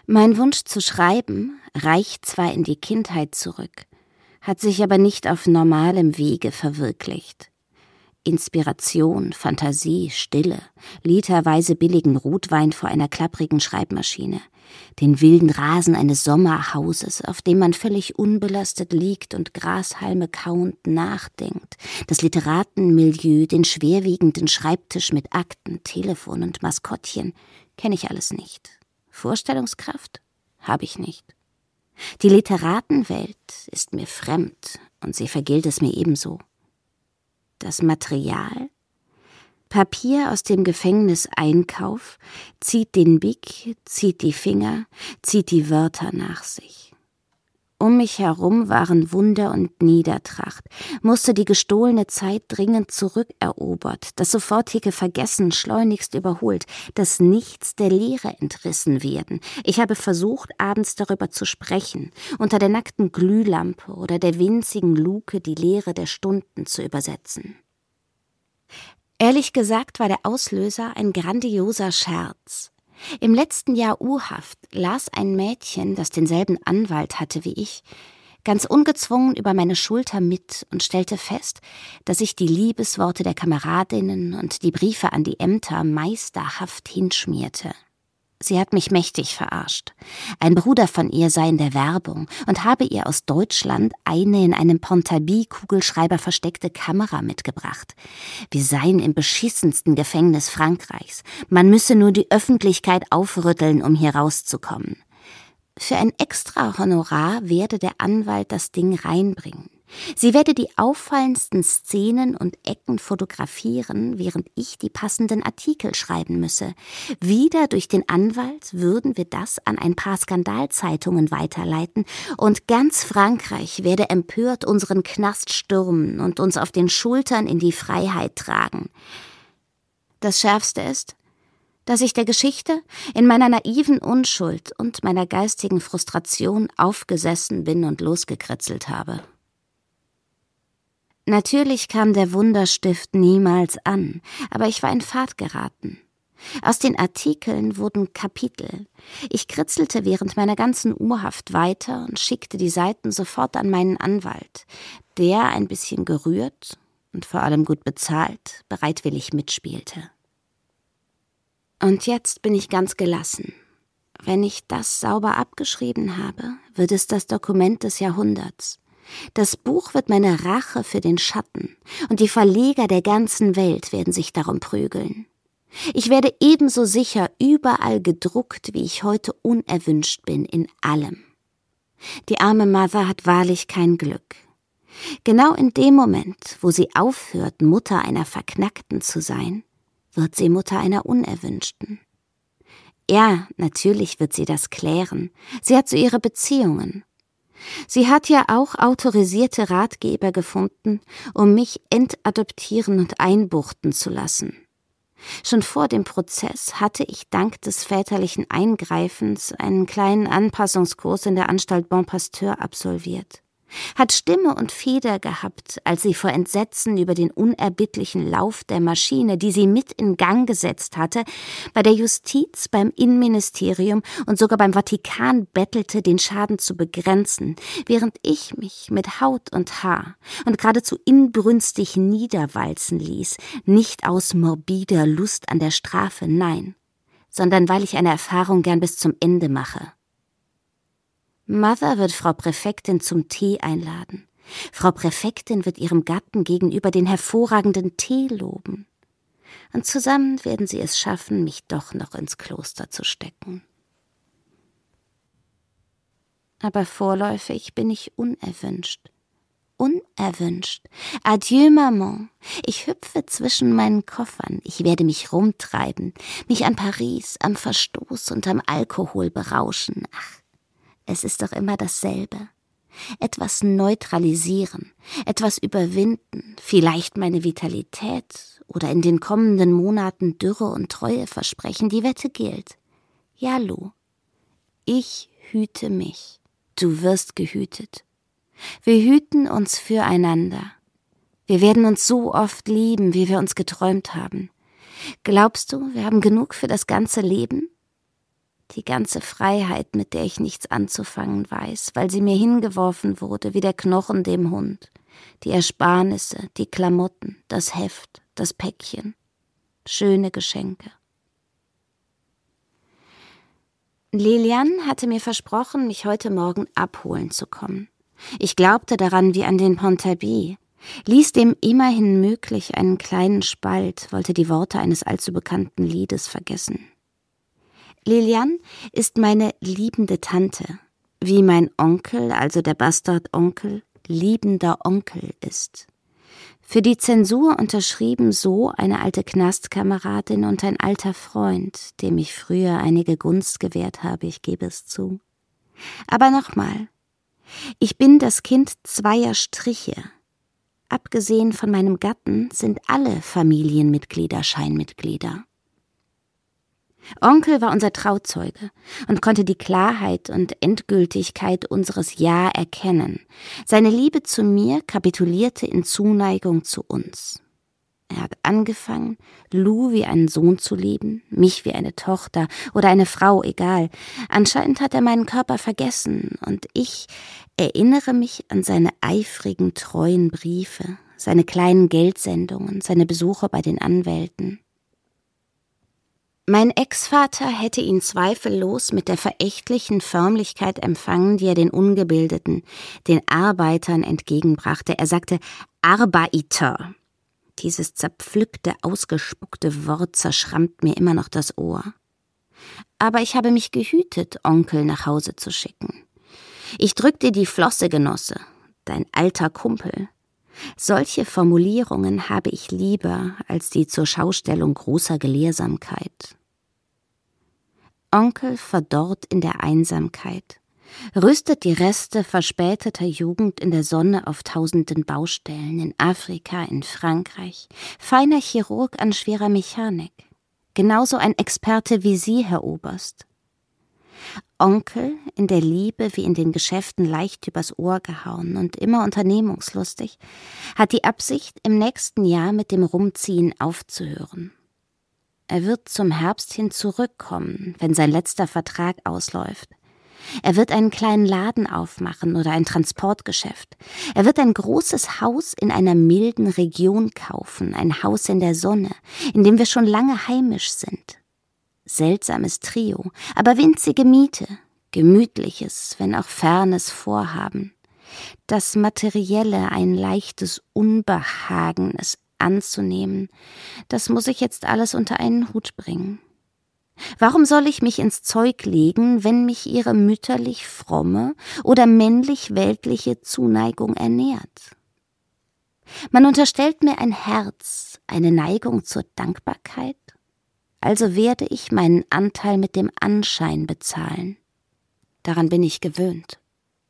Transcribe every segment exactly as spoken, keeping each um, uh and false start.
Mein Wunsch zu schreiben reicht zwar in die Kindheit zurück, hat sich aber nicht auf normalem Wege verwirklicht. Inspiration, Fantasie, Stille, literweise billigen Rotwein vor einer klapprigen Schreibmaschine, den wilden Rasen eines Sommerhauses, auf dem man völlig unbelastet liegt und Grashalme kauend nachdenkt, das Literatenmilieu, den schwerwiegenden Schreibtisch mit Akten, Telefon und Maskottchen, kenne ich alles nicht. Vorstellungskraft habe ich nicht. Die Literatenwelt ist mir fremd und sie vergilt es mir ebenso. Das Material? Papier aus dem Gefängnis Einkauf zieht den Big, zieht die Finger, zieht die Wörter nach sich. Um mich herum waren Wunder und Niedertracht, musste die gestohlene Zeit dringend zurückerobert, das sofortige Vergessen schleunigst überholt, das Nichts der Leere entrissen werden. Ich habe versucht, abends darüber zu sprechen, unter der nackten Glühlampe oder der winzigen Luke die Leere der Stunden zu übersetzen. Ehrlich gesagt war der Auslöser ein grandioser Scherz. Im letzten Jahr U-Haft las ein Mädchen, das denselben Anwalt hatte wie ich, ganz ungezwungen über meine Schulter mit und stellte fest, dass ich die Liebesworte der Kameradinnen und die Briefe an die Ämter meisterhaft hinschmierte. Sie hat mich mächtig verarscht. Ein Bruder von ihr sei in der Werbung und habe ihr aus Deutschland eine in einem Pontabie-Kugelschreiber versteckte Kamera mitgebracht. Wir seien im beschissensten Gefängnis Frankreichs. Man müsse nur die Öffentlichkeit aufrütteln, um hier rauszukommen. Für ein extra Honorar werde der Anwalt das Ding reinbringen. Sie werde die auffallendsten Szenen und Ecken fotografieren, während ich die passenden Artikel schreiben müsse. Wieder durch den Anwalt würden wir das an ein paar Skandalzeitungen weiterleiten und ganz Frankreich werde empört unseren Knast stürmen und uns auf den Schultern in die Freiheit tragen. Das Schärfste ist, dass ich der Geschichte in meiner naiven Unschuld und meiner geistigen Frustration aufgesessen bin und losgekritzelt habe. Natürlich kam der Wunderstift niemals an, aber ich war in Fahrt geraten. Aus den Artikeln wurden Kapitel. Ich kritzelte während meiner ganzen U-Haft weiter und schickte die Seiten sofort an meinen Anwalt, der, ein bisschen gerührt und vor allem gut bezahlt, bereitwillig mitspielte. Und jetzt bin ich ganz gelassen. Wenn ich das sauber abgeschrieben habe, wird es das Dokument des Jahrhunderts. Das Buch wird meine Rache für den Schatten, und die Verleger der ganzen Welt werden sich darum prügeln. Ich werde ebenso sicher überall gedruckt, wie ich heute unerwünscht bin, in allem. Die arme Mother hat wahrlich kein Glück. Genau in dem Moment, wo sie aufhört, Mutter einer Verknackten zu sein, wird sie Mutter einer Unerwünschten. Ja, natürlich wird sie das klären. Sie hat so ihre Beziehungen. Sie hat ja auch autorisierte Ratgeber gefunden, um mich entadoptieren und einbuchten zu lassen. Schon vor dem Prozess hatte ich dank des väterlichen Eingreifens einen kleinen Anpassungskurs in der Anstalt Bon Pasteur absolviert. Hat Stimme und Feder gehabt, als sie vor Entsetzen über den unerbittlichen Lauf der Maschine, die sie mit in Gang gesetzt hatte, bei der Justiz, beim Innenministerium und sogar beim Vatikan bettelte, den Schaden zu begrenzen, während ich mich mit Haut und Haar und geradezu inbrünstig niederwalzen ließ, nicht aus morbider Lust an der Strafe, nein, sondern weil ich eine Erfahrung gern bis zum Ende mache. Mother wird Frau Präfektin zum Tee einladen. Frau Präfektin wird ihrem Gatten gegenüber den hervorragenden Tee loben. Und zusammen werden sie es schaffen, mich doch noch ins Kloster zu stecken. Aber vorläufig bin ich unerwünscht. Unerwünscht. Adieu, Maman. Ich hüpfe zwischen meinen Koffern. Ich werde mich rumtreiben, mich an Paris, am Verstoß und am Alkohol berauschen. Ach, es ist doch immer dasselbe. Etwas neutralisieren, etwas überwinden, vielleicht meine Vitalität oder in den kommenden Monaten Dürre und Treue versprechen. Die Wette gilt. Ja, Lou, ich hüte mich. Du wirst gehütet. Wir hüten uns füreinander. Wir werden uns so oft lieben, wie wir uns geträumt haben. Glaubst du, wir haben genug für das ganze Leben? Die ganze Freiheit, mit der ich nichts anzufangen weiß, weil sie mir hingeworfen wurde wie der Knochen dem Hund. Die Ersparnisse, die Klamotten, das Heft, das Päckchen. Schöne Geschenke. Lilian hatte mir versprochen, mich heute Morgen abholen zu kommen. Ich glaubte daran wie an den Pontarby, ließ dem immerhin möglich einen kleinen Spalt, wollte die Worte eines allzu bekannten Liedes vergessen. Lilian ist meine liebende Tante, wie mein Onkel, also der Bastardonkel, liebender Onkel ist. Für die Zensur unterschrieben so eine alte Knastkameradin und ein alter Freund, dem ich früher einige Gunst gewährt habe, ich gebe es zu. Aber nochmal, ich bin das Kind zweier Striche. Abgesehen von meinem Gatten sind alle Familienmitglieder Scheinmitglieder. Onkel war unser Trauzeuge und konnte die Klarheit und Endgültigkeit unseres Ja erkennen. Seine Liebe zu mir kapitulierte in Zuneigung zu uns. Er hat angefangen, Lou wie einen Sohn zu lieben, mich wie eine Tochter oder eine Frau, egal. Anscheinend hat er meinen Körper vergessen und ich erinnere mich an seine eifrigen, treuen Briefe, seine kleinen Geldsendungen, seine Besuche bei den Anwälten. Mein Ex-Vater hätte ihn zweifellos mit der verächtlichen Förmlichkeit empfangen, die er den Ungebildeten, den Arbeitern entgegenbrachte. Er sagte Arbeiter. Dieses zerpflückte, ausgespuckte Wort zerschrammt mir immer noch das Ohr. Aber ich habe mich gehütet, Onkel nach Hause zu schicken. Ich drückte die Flosse, Genosse, dein alter Kumpel. Solche Formulierungen habe ich lieber als die zur Schaustellung großer Gelehrsamkeit. Onkel verdorrt in der Einsamkeit, rüstet die Reste verspäteter Jugend in der Sonne auf tausenden Baustellen, in Afrika, in Frankreich, feiner Chirurg an schwerer Mechanik, genauso ein Experte wie Sie, Herr Oberst. Onkel, in der Liebe wie in den Geschäften leicht übers Ohr gehauen und immer unternehmungslustig, hat die Absicht, im nächsten Jahr mit dem Rumziehen aufzuhören. Er wird zum Herbst hin zurückkommen, wenn sein letzter Vertrag ausläuft. Er wird einen kleinen Laden aufmachen oder ein Transportgeschäft. Er wird ein großes Haus in einer milden Region kaufen, ein Haus in der Sonne, in dem wir schon lange heimisch sind. Seltsames Trio, aber winzige Miete, gemütliches, wenn auch fernes Vorhaben. Das Materielle, ein leichtes Unbehagen, es anzunehmen, das muss ich jetzt alles unter einen Hut bringen. Warum soll ich mich ins Zeug legen, wenn mich ihre mütterlich fromme oder männlich-weltliche Zuneigung ernährt? Man unterstellt mir ein Herz, eine Neigung zur Dankbarkeit. Also werde ich meinen Anteil mit dem Anschein bezahlen. Daran bin ich gewöhnt.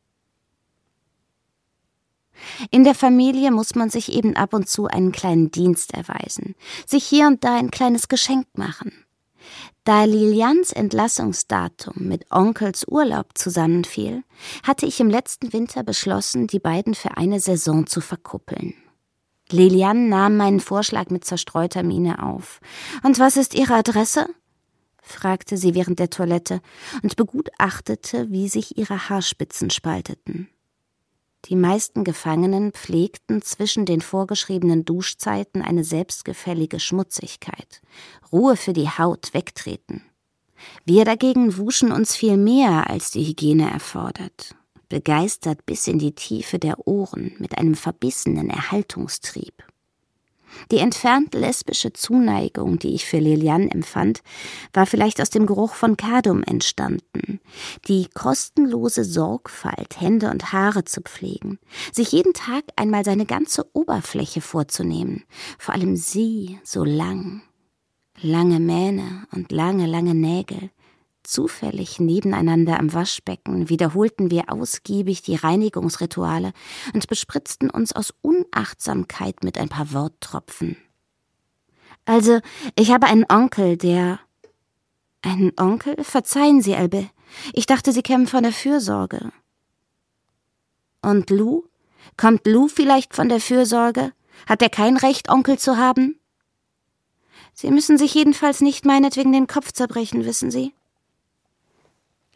In der Familie muss man sich eben ab und zu einen kleinen Dienst erweisen, sich hier und da ein kleines Geschenk machen. Da Lilians Entlassungsdatum mit Onkels Urlaub zusammenfiel, hatte ich im letzten Winter beschlossen, die beiden für eine Saison zu verkuppeln. Lilian nahm meinen Vorschlag mit zerstreuter Miene auf. »Und was ist Ihre Adresse?« fragte sie während der Toilette und begutachtete, wie sich ihre Haarspitzen spalteten. Die meisten Gefangenen pflegten zwischen den vorgeschriebenen Duschzeiten eine selbstgefällige Schmutzigkeit. Ruhe für die Haut, wegtreten. Wir dagegen wuschen uns viel mehr, als die Hygiene erfordert. Begeistert bis in die Tiefe der Ohren, mit einem verbissenen Erhaltungstrieb. Die entfernt lesbische Zuneigung, die ich für Lilian empfand, war vielleicht aus dem Geruch von Kadum entstanden. Die kostenlose Sorgfalt, Hände und Haare zu pflegen, sich jeden Tag einmal seine ganze Oberfläche vorzunehmen, vor allem sie so lang. Lange Mähne und lange, lange Nägel. Zufällig nebeneinander am Waschbecken wiederholten wir ausgiebig die Reinigungsrituale und bespritzten uns aus Unachtsamkeit mit ein paar Worttropfen. Also, ich habe einen Onkel, der... Einen Onkel? Verzeihen Sie, Elbe. Ich dachte, Sie kämen von der Fürsorge. Und Lou? Kommt Lou vielleicht von der Fürsorge? Hat er kein Recht, Onkel zu haben? Sie müssen sich jedenfalls nicht meinetwegen den Kopf zerbrechen, wissen Sie?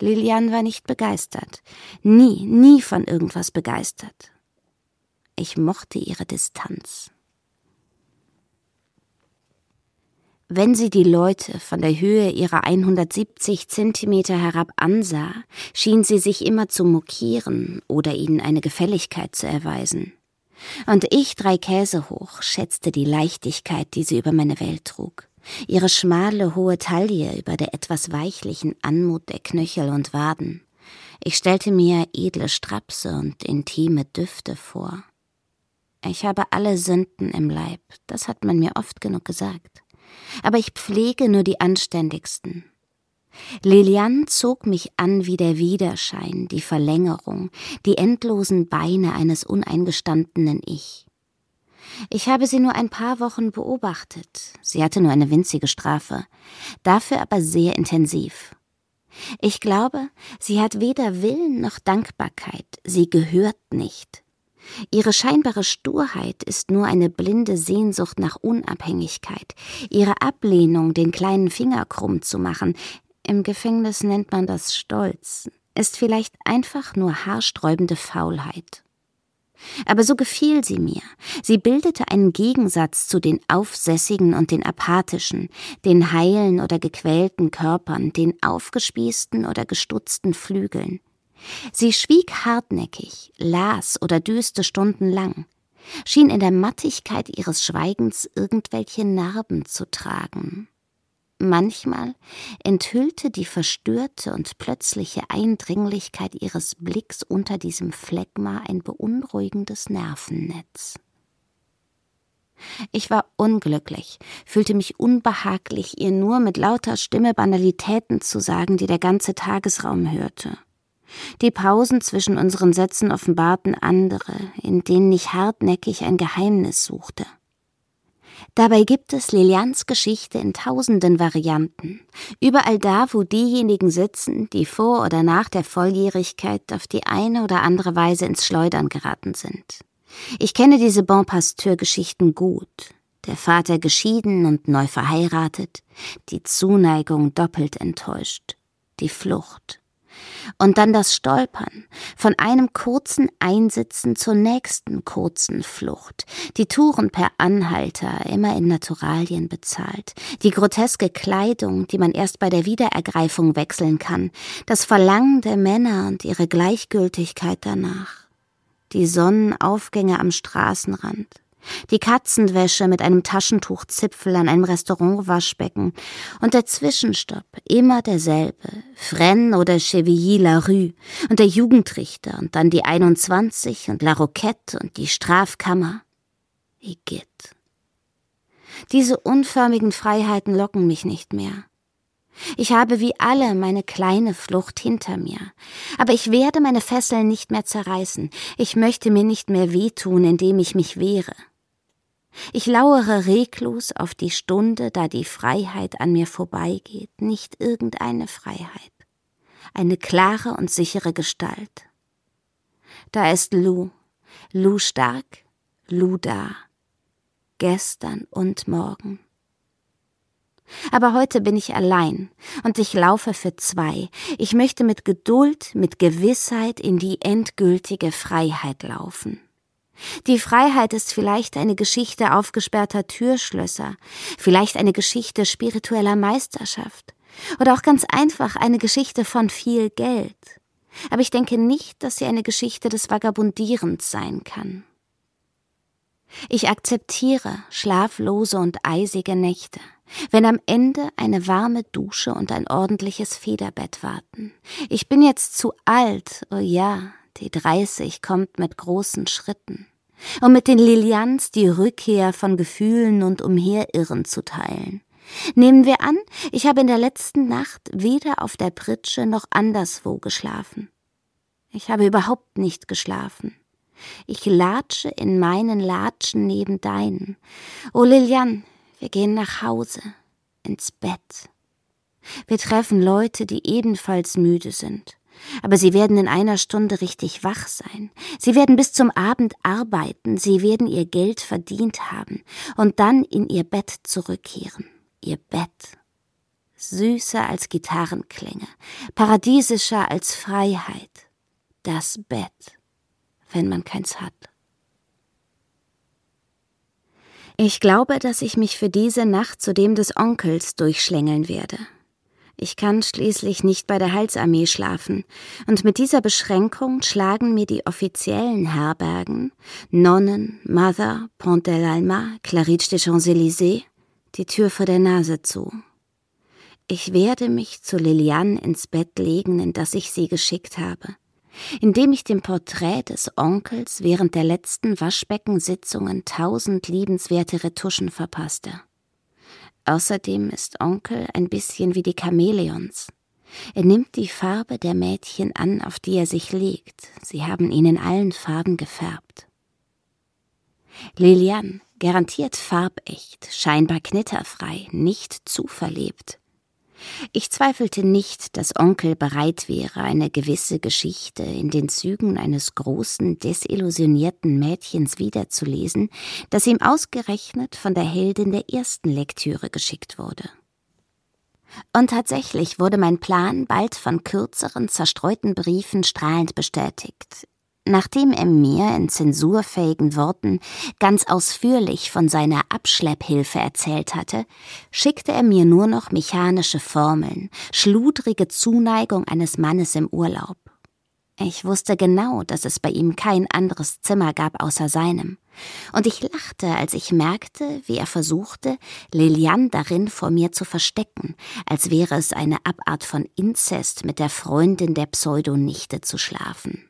Lilian war nicht begeistert. Nie, nie von irgendwas begeistert. Ich mochte ihre Distanz. Wenn sie die Leute von der Höhe ihrer hundertsiebzig Zentimeter herab ansah, schien sie sich immer zu mokieren oder ihnen eine Gefälligkeit zu erweisen. Und ich, drei Käse hoch, schätzte die Leichtigkeit, die sie über meine Welt trug. Ihre schmale, hohe Taille über der etwas weichlichen Anmut der Knöchel und Waden. Ich stellte mir edle Strapse und intime Düfte vor. Ich habe alle Sünden im Leib, das hat man mir oft genug gesagt. Aber ich pflege nur die anständigsten. Lilian zog mich an wie der Widerschein, die Verlängerung, die endlosen Beine eines uneingestandenen Ich. Ich habe sie nur ein paar Wochen beobachtet. Sie hatte nur eine winzige Strafe, dafür aber sehr intensiv. Ich glaube, sie hat weder Willen noch Dankbarkeit, sie gehört nicht. Ihre scheinbare Sturheit ist nur eine blinde Sehnsucht nach Unabhängigkeit, ihre Ablehnung, den kleinen Finger krumm zu machen, im Gefängnis nennt man das Stolz, ist vielleicht einfach nur haarsträubende Faulheit. Aber so gefiel sie mir. Sie bildete einen Gegensatz zu den aufsässigen und den apathischen, den heilen oder gequälten Körpern, den aufgespießten oder gestutzten Flügeln. Sie schwieg hartnäckig, las oder düste stundenlang, schien in der Mattigkeit ihres Schweigens irgendwelche Narben zu tragen. Manchmal enthüllte die verstörte und plötzliche Eindringlichkeit ihres Blicks unter diesem Phlegma ein beunruhigendes Nervennetz. Ich war unglücklich, fühlte mich unbehaglich, ihr nur mit lauter Stimme Banalitäten zu sagen, die der ganze Tagesraum hörte. Die Pausen zwischen unseren Sätzen offenbarten andere, in denen ich hartnäckig ein Geheimnis suchte. Dabei gibt es Lilians Geschichte in tausenden Varianten, überall da, wo diejenigen sitzen, die vor oder nach der Volljährigkeit auf die eine oder andere Weise ins Schleudern geraten sind. Ich kenne diese Bon Pasteur-Geschichten gut. Der Vater geschieden und neu verheiratet, die Zuneigung doppelt enttäuscht, die Flucht. Und dann das Stolpern, von einem kurzen Einsitzen zur nächsten kurzen Flucht, die Touren per Anhalter, immer in Naturalien bezahlt, die groteske Kleidung, die man erst bei der Wiederergreifung wechseln kann, das Verlangen der Männer und ihre Gleichgültigkeit danach, die Sonnenaufgänge am Straßenrand, die Katzenwäsche mit einem Taschentuchzipfel an einem Restaurantwaschbecken und der Zwischenstopp, immer derselbe, Fresnes oder Chevilly-la-Rue und der Jugendrichter und dann die einundzwanzig und La Roquette und die Strafkammer. Igitt. Diese unförmigen Freiheiten locken mich nicht mehr. Ich habe wie alle meine kleine Flucht hinter mir. Aber ich werde meine Fesseln nicht mehr zerreißen. Ich möchte mir nicht mehr wehtun, indem ich mich wehre. Ich lauere reglos auf die Stunde, da die Freiheit an mir vorbeigeht, nicht irgendeine Freiheit. Eine klare und sichere Gestalt. Da ist Lou, Lou stark, Lou da. Gestern und morgen. Aber heute bin ich allein und ich laufe für zwei. Ich möchte mit Geduld, mit Gewissheit in die endgültige Freiheit laufen. Die Freiheit ist vielleicht eine Geschichte aufgesperrter Türschlösser, vielleicht eine Geschichte spiritueller Meisterschaft oder auch ganz einfach eine Geschichte von viel Geld. Aber ich denke nicht, dass sie eine Geschichte des Vagabundierens sein kann. Ich akzeptiere schlaflose und eisige Nächte, wenn am Ende eine warme Dusche und ein ordentliches Federbett warten. Ich bin jetzt zu alt, oh ja, die dreißig kommt mit großen Schritten, um mit den Lilians die Rückkehr von Gefühlen und Umherirren zu teilen. Nehmen wir an, ich habe in der letzten Nacht weder auf der Pritsche noch anderswo geschlafen. Ich habe überhaupt nicht geschlafen. Ich latsche in meinen Latschen neben deinen. Oh Lilian, wir gehen nach Hause, ins Bett. Wir treffen Leute, die ebenfalls müde sind. Aber sie werden in einer Stunde richtig wach sein. Sie werden bis zum Abend arbeiten. Sie werden ihr Geld verdient haben und dann in ihr Bett zurückkehren. Ihr Bett. süßer als Gitarrenklänge, paradiesischer als Freiheit. Das Bett, wenn man keins hat. Ich glaube, dass ich mich für diese Nacht zu dem des Onkels durchschlängeln werde. Ich kann schließlich nicht bei der Heilsarmee schlafen, und mit dieser Beschränkung schlagen mir die offiziellen Herbergen, Nonnen, Mother, Pont de l'Alma, Claridge des Champs-Élysées, die Tür vor der Nase zu. Ich werde mich zu Liliane ins Bett legen, in das ich sie geschickt habe, indem ich dem Porträt des Onkels während der letzten Waschbeckensitzungen tausend liebenswerte Retuschen verpasste. Außerdem ist Onkel ein bisschen wie die Chamäleons. Er nimmt die Farbe der Mädchen an, auf die er sich legt. Sie haben ihn in allen Farben gefärbt. Liliane, garantiert farbecht, scheinbar knitterfrei, nicht zu verlebt. Ich zweifelte nicht, dass Onkel bereit wäre, eine gewisse Geschichte in den Zügen eines großen, desillusionierten Mädchens wiederzulesen, das ihm ausgerechnet von der Heldin der ersten Lektüre geschickt wurde. Und tatsächlich wurde mein Plan bald von kürzeren, zerstreuten Briefen strahlend bestätigt. Nachdem er mir in zensurfähigen Worten ganz ausführlich von seiner Abschlepphilfe erzählt hatte, schickte er mir nur noch mechanische Formeln, schludrige Zuneigung eines Mannes im Urlaub. Ich wusste genau, dass es bei ihm kein anderes Zimmer gab außer seinem, und ich lachte, als ich merkte, wie er versuchte, Liliane darin vor mir zu verstecken, als wäre es eine Abart von Inzest, mit der Freundin der Pseudonichte zu schlafen.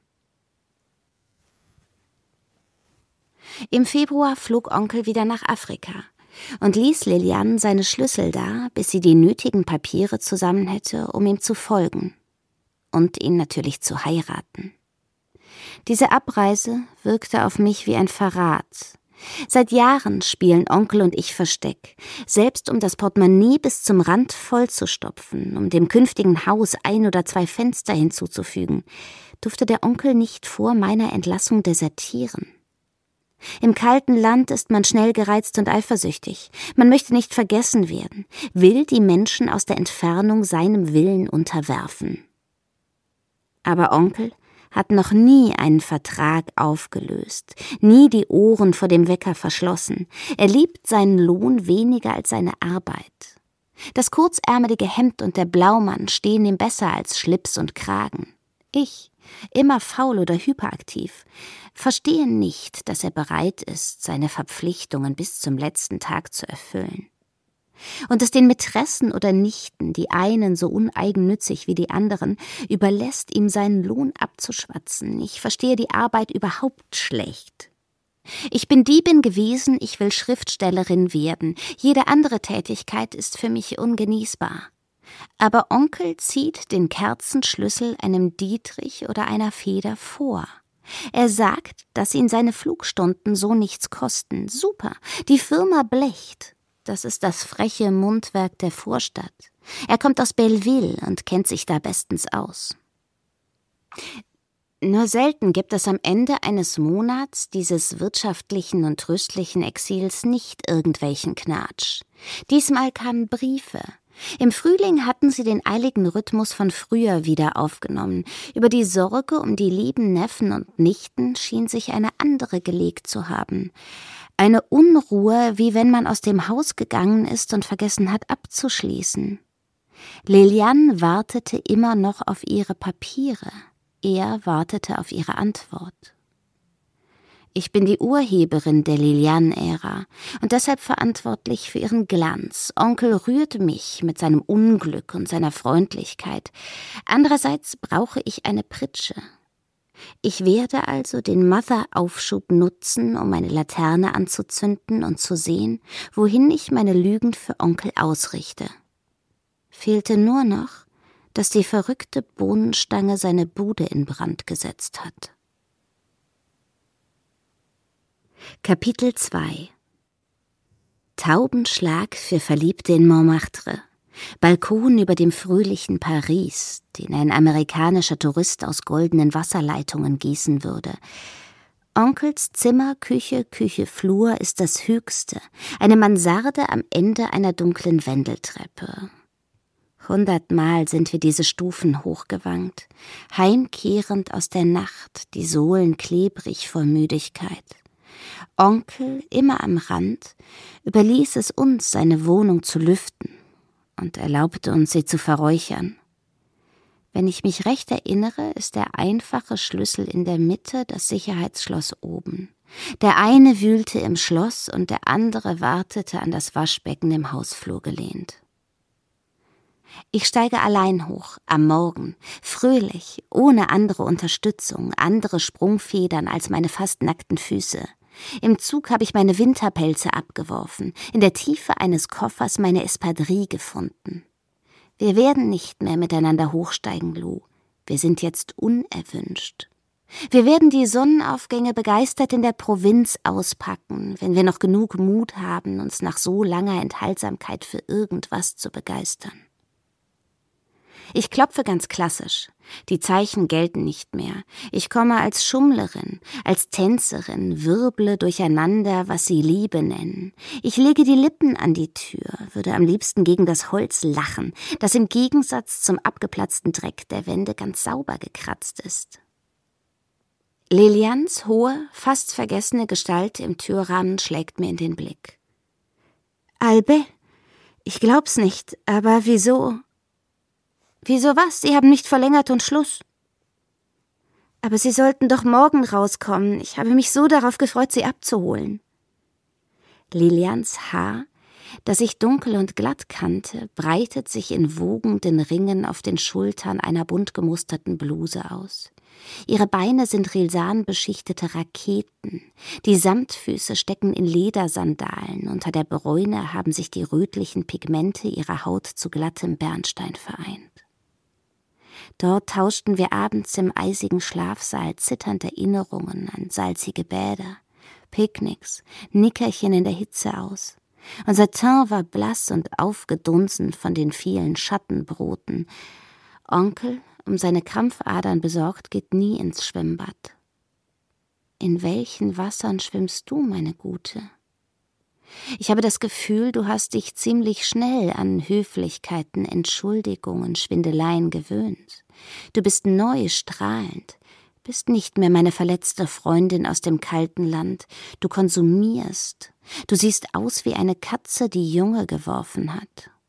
Im Februar flog Onkel wieder nach Afrika und ließ Liliane seine Schlüssel da, bis sie die nötigen Papiere zusammen hätte, um ihm zu folgen und ihn natürlich zu heiraten. Diese Abreise wirkte auf mich wie ein Verrat. Seit Jahren spielen Onkel und ich Versteck, selbst um das Portemonnaie bis zum Rand vollzustopfen, um dem künftigen Haus ein oder zwei Fenster hinzuzufügen, durfte der Onkel nicht vor meiner Entlassung desertieren. Im kalten Land ist man schnell gereizt und eifersüchtig. Man möchte nicht vergessen werden, will die Menschen aus der Entfernung seinem Willen unterwerfen. Aber Onkel hat noch nie einen Vertrag aufgelöst, nie die Ohren vor dem Wecker verschlossen. Er liebt seinen Lohn weniger als seine Arbeit. Das kurzärmelige Hemd und der Blaumann stehen ihm besser als Schlips und Kragen. Ich, immer faul oder hyperaktiv, verstehe nicht, dass er bereit ist, seine Verpflichtungen bis zum letzten Tag zu erfüllen. Und es den Mätressen oder Nichten, die einen so uneigennützig wie die anderen, überlässt, ihm seinen Lohn abzuschwatzen. Ich verstehe die Arbeit überhaupt schlecht. Ich bin Diebin gewesen, ich will Schriftstellerin werden. Jede andere Tätigkeit ist für mich ungenießbar. Aber Onkel zieht den Kerzenschlüssel einem Dietrich oder einer Feder vor. Er sagt, dass ihn seine Flugstunden so nichts kosten. Super, die Firma blecht. Das ist das freche Mundwerk der Vorstadt. Er kommt aus Belleville und kennt sich da bestens aus. Nur selten gibt es am Ende eines Monats dieses wirtschaftlichen und tröstlichen Exils nicht irgendwelchen Knatsch. Diesmal kamen Briefe. Im Frühling hatten sie den eiligen Rhythmus von früher wieder aufgenommen. Über die Sorge um die lieben Neffen und Nichten schien sich eine andere gelegt zu haben. Eine Unruhe, wie wenn man aus dem Haus gegangen ist und vergessen hat abzuschließen. Liliane wartete immer noch auf ihre Papiere. Er wartete auf ihre Antwort. Ich bin die Urheberin der Liliane-Ära und deshalb verantwortlich für ihren Glanz. Onkel rührt mich mit seinem Unglück und seiner Freundlichkeit. Andererseits brauche ich eine Pritsche. Ich werde also den Mother-Aufschub nutzen, um meine Laterne anzuzünden und zu sehen, wohin ich meine Lügen für Onkel ausrichte. Fehlte nur noch, dass die verrückte Bohnenstange seine Bude in Brand gesetzt hat. Kapitel zwei. Taubenschlag für Verliebte in Montmartre. Balkon über dem fröhlichen Paris, den ein amerikanischer Tourist aus goldenen Wasserleitungen gießen würde. Onkels Zimmer, Küche, Küche, Flur ist das Höchste, eine Mansarde am Ende einer dunklen Wendeltreppe. Hundertmal sind wir diese Stufen hochgewankt, heimkehrend aus der Nacht, die Sohlen klebrig vor Müdigkeit. Onkel, immer am Rand, überließ es uns, seine Wohnung zu lüften und erlaubte uns, sie zu verräuchern. Wenn ich mich recht erinnere, ist der einfache Schlüssel in der Mitte, das Sicherheitsschloss oben. Der eine wühlte im Schloss und der andere wartete an das Waschbecken im Hausflur gelehnt. Ich steige allein hoch, am Morgen, fröhlich, ohne andere Unterstützung, andere Sprungfedern als meine fast nackten Füße. Im Zug habe ich meine Winterpelze abgeworfen, in der Tiefe eines Koffers meine Espadrille gefunden. Wir werden nicht mehr miteinander hochsteigen, Lou. Wir sind jetzt unerwünscht. Wir werden die Sonnenaufgänge begeistert in der Provinz auspacken, wenn wir noch genug Mut haben, uns nach so langer Enthaltsamkeit für irgendwas zu begeistern. Ich klopfe ganz klassisch. Die Zeichen gelten nicht mehr. Ich komme als Schummlerin, als Tänzerin, wirble durcheinander, was sie Liebe nennen. Ich lege die Lippen an die Tür, würde am liebsten gegen das Holz lachen, das im Gegensatz zum abgeplatzten Dreck der Wände ganz sauber gekratzt ist. Lilians hohe, fast vergessene Gestalt im Türrahmen schlägt mir in den Blick. »Albe, ich glaub's nicht, aber wieso?« »Wieso was? Sie haben nicht verlängert und Schluss.« »Aber Sie sollten doch morgen rauskommen. Ich habe mich so darauf gefreut, Sie abzuholen.« Lilians Haar, das ich dunkel und glatt kannte, breitet sich in wogenden Ringen auf den Schultern einer bunt gemusterten Bluse aus. Ihre Beine sind rilsanbeschichtete Raketen, die Samtfüße stecken in Ledersandalen, unter der Bräune haben sich die rötlichen Pigmente ihrer Haut zu glattem Bernstein vereint. Dort tauschten wir abends im eisigen Schlafsaal zitternd Erinnerungen an salzige Bäder, Picknicks, Nickerchen in der Hitze aus. Unser Teint war blass und aufgedunsen von den vielen Schattenbroten. Onkel, um seine Krampfadern besorgt, geht nie ins Schwimmbad. In welchen Wassern schwimmst du, meine Gute? Ich habe das Gefühl, du hast dich ziemlich schnell an Höflichkeiten, Entschuldigungen, Schwindeleien gewöhnt. Du bist neu strahlend, bist nicht mehr meine verletzte Freundin aus dem kalten Land. Du konsumierst. Du siehst aus wie eine Katze, die Junge geworfen hat.